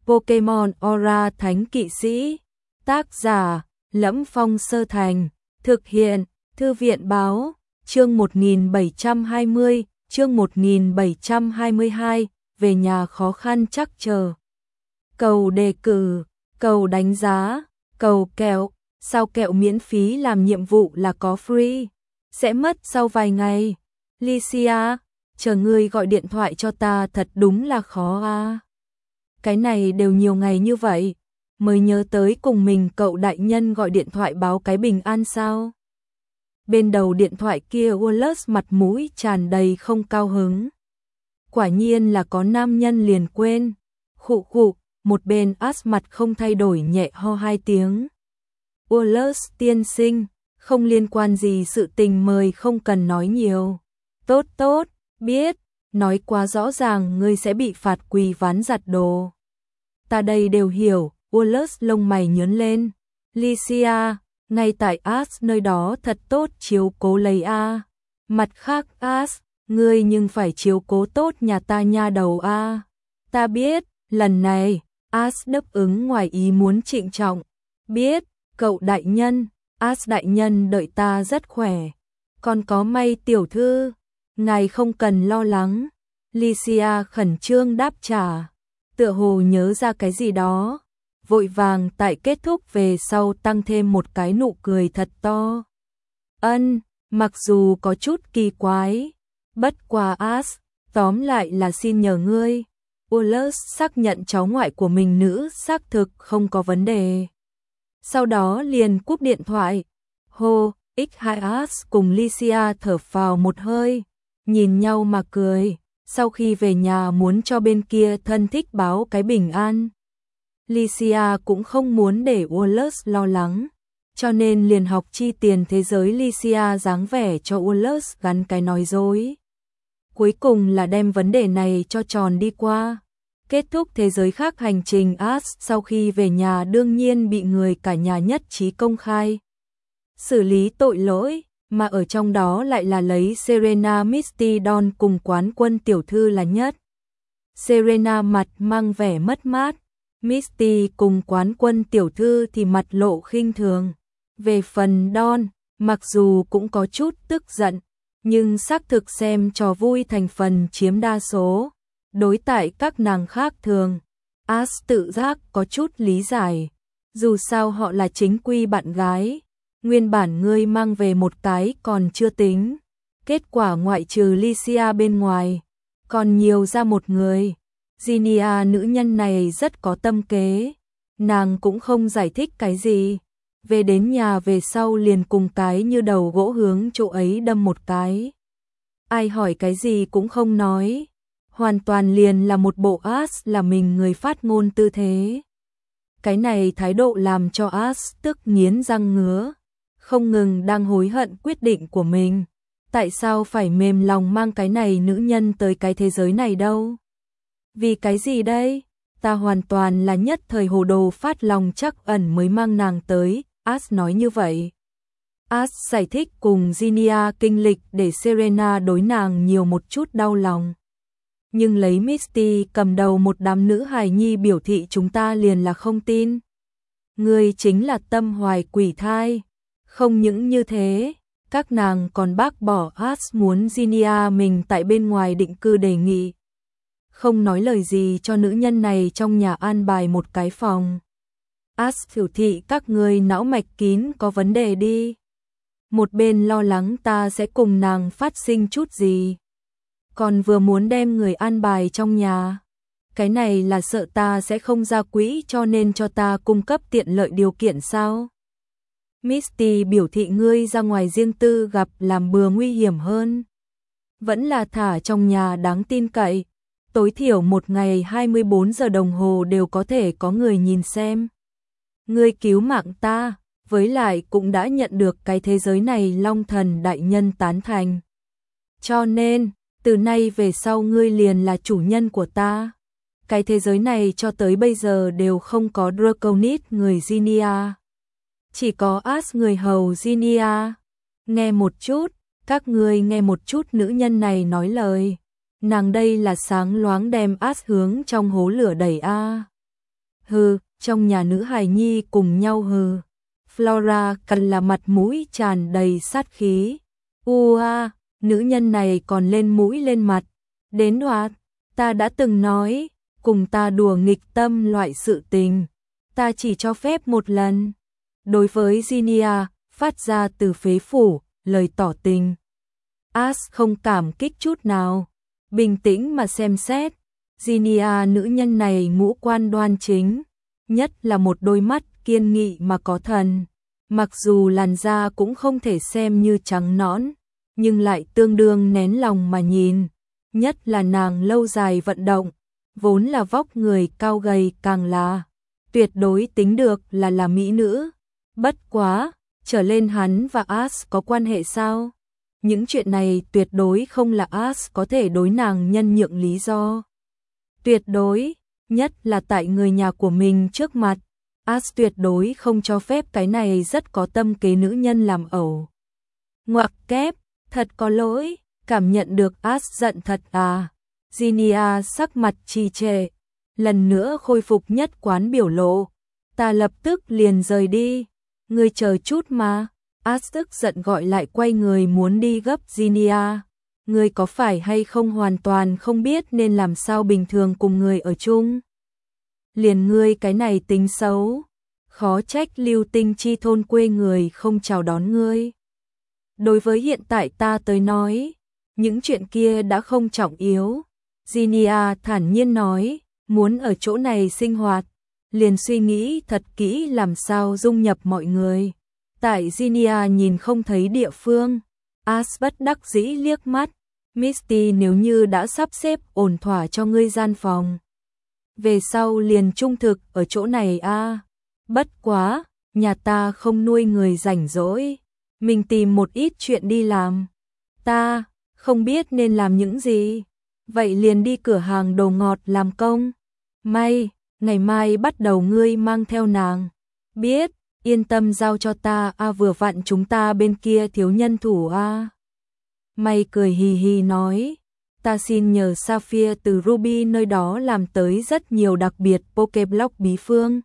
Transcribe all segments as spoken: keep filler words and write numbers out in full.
Pokemon Aura Thánh Kỵ Sĩ. Tác giả Lẫm Phong Sơ Thành. Thực hiện Thư viện Báo. Chương một nghìn bảy trăm hai mươi, chương một nghìn bảy trăm hai mươi hai, về nhà khó khăn chắc chờ. Cầu đề cử, cầu đánh giá, cầu kẹo, sao kẹo miễn phí làm nhiệm vụ là có free, sẽ mất sau vài ngày. Licia, chờ ngươi gọi điện thoại cho ta thật đúng là khó à. Cái này đều nhiều ngày như vậy, mới nhớ tới cùng mình cậu đại nhân gọi điện thoại báo cái bình an sao. Bên đầu điện thoại kia Wallace mặt mũi tràn đầy không cao hứng. Quả nhiên là có nam nhân liền quên. Khụ khụ, một bên As mặt không thay đổi nhẹ ho hai tiếng. Wallace tiên sinh, không liên quan gì sự tình mời không cần nói nhiều. Tốt tốt, biết, nói quá rõ ràng ngươi sẽ bị phạt quỳ ván giặt đồ. Ta đây đều hiểu, Wallace lông mày nhướng lên. Licia, ngay tại As nơi đó thật tốt chiếu cố lấy a. Mặt khác As, ngươi nhưng phải chiếu cố tốt nhà ta nha đầu a. Ta biết, lần này, As đáp ứng ngoài ý muốn trịnh trọng. Biết, cậu đại nhân, As đại nhân đợi ta rất khỏe. Còn có May tiểu thư, ngài không cần lo lắng. Licia khẩn trương đáp trả, tựa hồ nhớ ra cái gì đó. Vội vàng tại kết thúc về sau tăng thêm một cái nụ cười thật to. Ân, mặc dù có chút kỳ quái, bất quá As, tóm lại là xin nhờ ngươi. Wallace xác nhận cháu ngoại của mình nữ xác thực không có vấn đề. Sau đó liền cúp điện thoại. Hô, ích hai As cùng Licia thở phào một hơi, nhìn nhau mà cười, sau khi về nhà muốn cho bên kia thân thích báo cái bình an. Licia cũng không muốn để Wallace lo lắng, cho nên liền học chi tiền thế giới Licia dáng vẻ cho Wallace gắn cái nói dối. Cuối cùng là đem vấn đề này cho tròn đi qua. Kết thúc thế giới khác hành trình, As sau khi về nhà đương nhiên bị người cả nhà nhất trí công khai xử lý tội lỗi, mà ở trong đó lại là lấy Serena Misty Dawn cùng quán quân tiểu thư là nhất. Serena mặt mang vẻ mất mát, Misty cùng quán quân tiểu thư thì mặt lộ khinh thường. Về phần Dawn, mặc dù cũng có chút tức giận, nhưng xác thực xem trò vui thành phần chiếm đa số. Đối tại các nàng khác thường, As tự giác có chút lý giải. Dù sao họ là chính quy bạn gái, nguyên bản ngươi mang về một cái còn chưa tính. Kết quả ngoại trừ Licia bên ngoài, còn nhiều ra một người. Ginia nữ nhân này rất có tâm kế, nàng cũng không giải thích cái gì. Về đến nhà về sau liền cùng cái như đầu gỗ hướng chỗ ấy đâm một cái. Ai hỏi cái gì cũng không nói, hoàn toàn liền là một bộ As là mình người phát ngôn tư thế. Cái này thái độ làm cho As tức nghiến răng ngứa, không ngừng đang hối hận quyết định của mình. Tại sao phải mềm lòng mang cái này nữ nhân tới cái thế giới này đâu? Vì cái gì đây? Ta hoàn toàn là nhất thời hồ đồ phát lòng chắc ẩn mới mang nàng tới, As nói như vậy. As giải thích cùng Ginia kinh lịch để Serena đối nàng nhiều một chút đau lòng. Nhưng lấy Misty cầm đầu một đám nữ hài nhi biểu thị chúng ta liền là không tin. Ngươi chính là tâm hoài quỷ thai. Không những như thế, các nàng còn bác bỏ As muốn Ginia mình tại bên ngoài định cư đề nghị. Không nói lời gì cho nữ nhân này trong nhà an bài một cái phòng. As biểu thị các ngươi não mạch kín có vấn đề đi. Một bên lo lắng ta sẽ cùng nàng phát sinh chút gì, còn vừa muốn đem người an bài trong nhà. Cái này là sợ ta sẽ không ra quỹ cho nên cho ta cung cấp tiện lợi điều kiện sao? Misty biểu thị ngươi ra ngoài riêng tư gặp làm bừa nguy hiểm hơn. Vẫn là thả trong nhà đáng tin cậy. Tối thiểu một ngày hai mươi bốn giờ đồng hồ đều có thể có người nhìn xem. Ngươi cứu mạng ta, với lại cũng đã nhận được cái thế giới này Long Thần đại nhân tán thành. Cho nên, từ nay về sau ngươi liền là chủ nhân của ta. Cái thế giới này cho tới bây giờ đều không có Draconis người Ginia. Chỉ có As người hầu Ginia. Nghe một chút, các ngươi nghe một chút nữ nhân này nói lời. Nàng đây là sáng loáng đem As hướng trong hố lửa đẩy a. Hừ, trong nhà nữ hài nhi cùng nhau hừ. Flora cần là mặt mũi tràn đầy sát khí. Ua, à, nữ nhân này còn lên mũi lên mặt. Đến đoạt, ta đã từng nói, cùng ta đùa nghịch tâm loại sự tình. Ta chỉ cho phép một lần. Đối với Ginia, phát ra từ phế phủ, lời tỏ tình. As không cảm kích chút nào. Bình tĩnh mà xem xét. Ginia nữ nhân này ngũ quan đoan chính. Nhất là một đôi mắt kiên nghị mà có thần. Mặc dù làn da cũng không thể xem như trắng nõn, nhưng lại tương đương nén lòng mà nhìn. Nhất là nàng lâu dài vận động, vốn là vóc người cao gầy càng là tuyệt đối tính được là là mỹ nữ. Bất quá, trở lên hắn và As có quan hệ sao? Những chuyện này tuyệt đối không là As có thể đối nàng nhân nhượng lý do. Tuyệt đối, nhất là tại người nhà của mình trước mặt. As tuyệt đối không cho phép cái này rất có tâm kế nữ nhân làm ẩu. Ngoặc kép, thật có lỗi, cảm nhận được As giận thật à. Ginia sắc mặt trì trệ, lần nữa khôi phục nhất quán biểu lộ. Ta lập tức liền rời đi, ngươi chờ chút mà. As tức giận gọi lại quay người muốn đi gấp Ginia. Ngươi có phải hay không hoàn toàn không biết nên làm sao bình thường cùng người ở chung? Liền ngươi cái này tính xấu, khó trách Lưu Tinh Chi thôn quê người không chào đón ngươi. Đối với hiện tại ta tới nói, những chuyện kia đã không trọng yếu. Ginia thản nhiên nói, muốn ở chỗ này sinh hoạt, liền suy nghĩ thật kỹ làm sao dung nhập mọi người. Tại Ginia nhìn không thấy địa phương, As bất đắc dĩ liếc mắt, Misty nếu như đã sắp xếp ổn thỏa cho ngươi gian phòng, về sau liền trung thực ở chỗ này a. À. Bất quá, nhà ta không nuôi người rảnh rỗi, mình tìm một ít chuyện đi làm. Ta không biết nên làm những gì, vậy liền đi cửa hàng đồ ngọt làm công. May, ngày mai bắt đầu ngươi mang theo nàng. Biết, yên tâm giao cho ta a, à, vừa vặn chúng ta bên kia thiếu nhân thủ a. À. May cười hì hì nói, ta xin nhờ Sapphire từ Ruby nơi đó làm tới rất nhiều đặc biệt Pokéblock bí phương.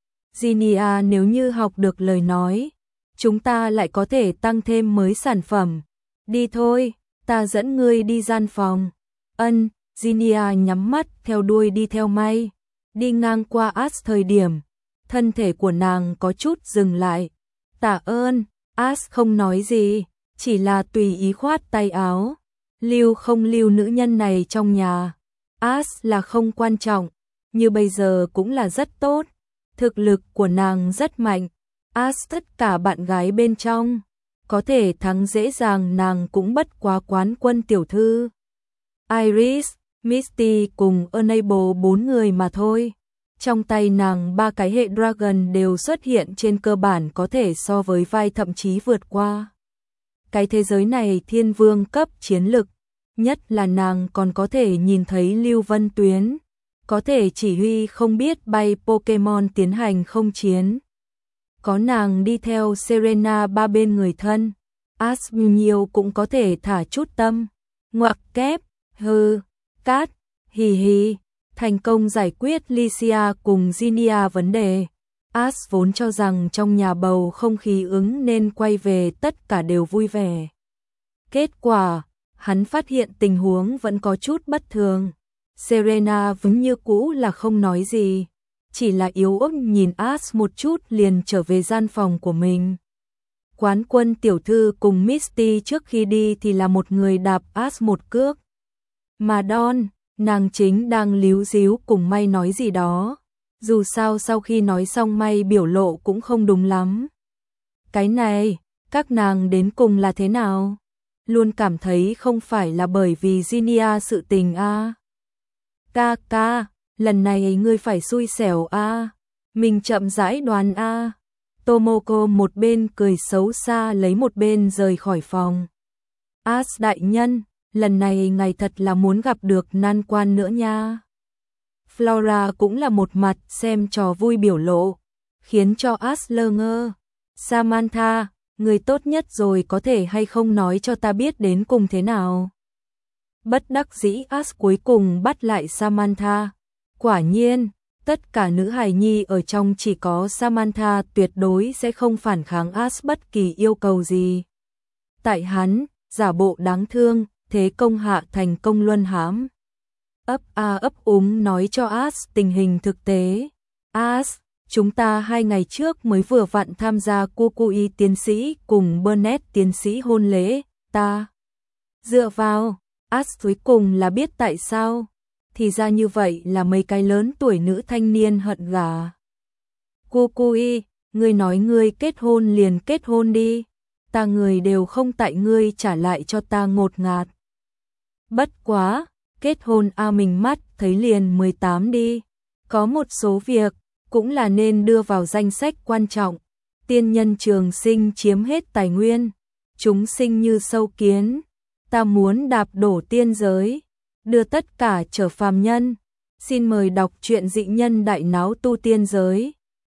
Ginia nếu như học được lời nói, chúng ta lại có thể tăng thêm mới sản phẩm. Đi thôi, ta dẫn ngươi đi gian phòng. Ân, Ginia nhắm mắt theo đuôi đi theo May. Đi ngang qua As thời điểm, thân thể của nàng có chút dừng lại. Tạ ơn, As không nói gì, chỉ là tùy ý khoát tay áo. Lưu không lưu nữ nhân này trong nhà, As là không quan trọng, như bây giờ cũng là rất tốt. Thực lực của nàng rất mạnh, As tất cả bạn gái bên trong, có thể thắng dễ dàng nàng cũng bất quá quán quân tiểu thư. Iris, Misty cùng Enable bốn người mà thôi. Trong tay nàng ba cái hệ Dragon đều xuất hiện trên cơ bản có thể so với vai thậm chí vượt qua. Cái thế giới này thiên vương cấp chiến lực, nhất là nàng còn có thể nhìn thấy Lưu Vân Tuyến, có thể chỉ huy không biết bay Pokemon tiến hành không chiến. Có nàng đi theo Serena ba bên người thân, As nhiều cũng có thể thả chút tâm. Ngoặc kép, hừ, cát, hì hì, thành công giải quyết Lycia cùng Ginia vấn đề. As vốn cho rằng trong nhà bầu không khí ứng nên quay về tất cả đều vui vẻ. Kết quả, hắn phát hiện tình huống vẫn có chút bất thường. Serena vẫn như cũ là không nói gì, chỉ là yếu ớt nhìn As một chút liền trở về gian phòng của mình. Quán quân tiểu thư cùng Misty trước khi đi thì là một người đạp As một cước. Mà Dawn, nàng chính đang líu díu cùng May nói gì đó. Dù sao sau khi nói xong May biểu lộ cũng không đúng lắm. Cái này, các nàng đến cùng là thế nào? Luôn cảm thấy không phải là bởi vì Ginia sự tình a. À. Ca ca, lần này ngươi phải xui xẻo a. À. Mình chậm rãi đoán a. À. Tomoko một bên cười xấu xa lấy một bên rời khỏi phòng. As đại nhân, lần này ngài thật là muốn gặp được nan quan nữa nha. Flora cũng là một mặt xem trò vui biểu lộ, khiến cho As lơ ngơ. Samantha, người tốt nhất rồi có thể hay không nói cho ta biết đến cùng thế nào. Bất đắc dĩ As cuối cùng bắt lại Samantha. Quả nhiên, Tất cả nữ hài nhi ở trong chỉ có Samantha tuyệt đối sẽ không phản kháng Ash bất kỳ yêu cầu gì. Tại hắn, giả bộ đáng thương, thế công hạ thành công luân hãm. Ấp a ấp úng nói cho Ash tình hình thực tế. Ash, chúng ta hai ngày trước mới vừa vặn tham gia Kukui tiến sĩ cùng Burnett tiến sĩ hôn lễ, ta dựa vào. Ash cuối cùng là biết tại sao. Thì ra như vậy là mấy cái lớn tuổi nữ thanh niên hận gà. Kukui, ngươi nói ngươi kết hôn liền kết hôn đi. Ta người đều không tại ngươi trả lại cho ta ngột ngạt. Bất quá, kết hôn a mình mắt thấy liền mười tám đi. Có một số việc, cũng là nên đưa vào danh sách quan trọng. Tiên nhân trường sinh chiếm hết tài nguyên. Chúng sinh như sâu kiến. Ta muốn đạp đổ tiên giới. Đưa tất cả trở phàm nhân. Xin mời đọc truyện Dị Nhân Đại Náo Tu Tiên Giới.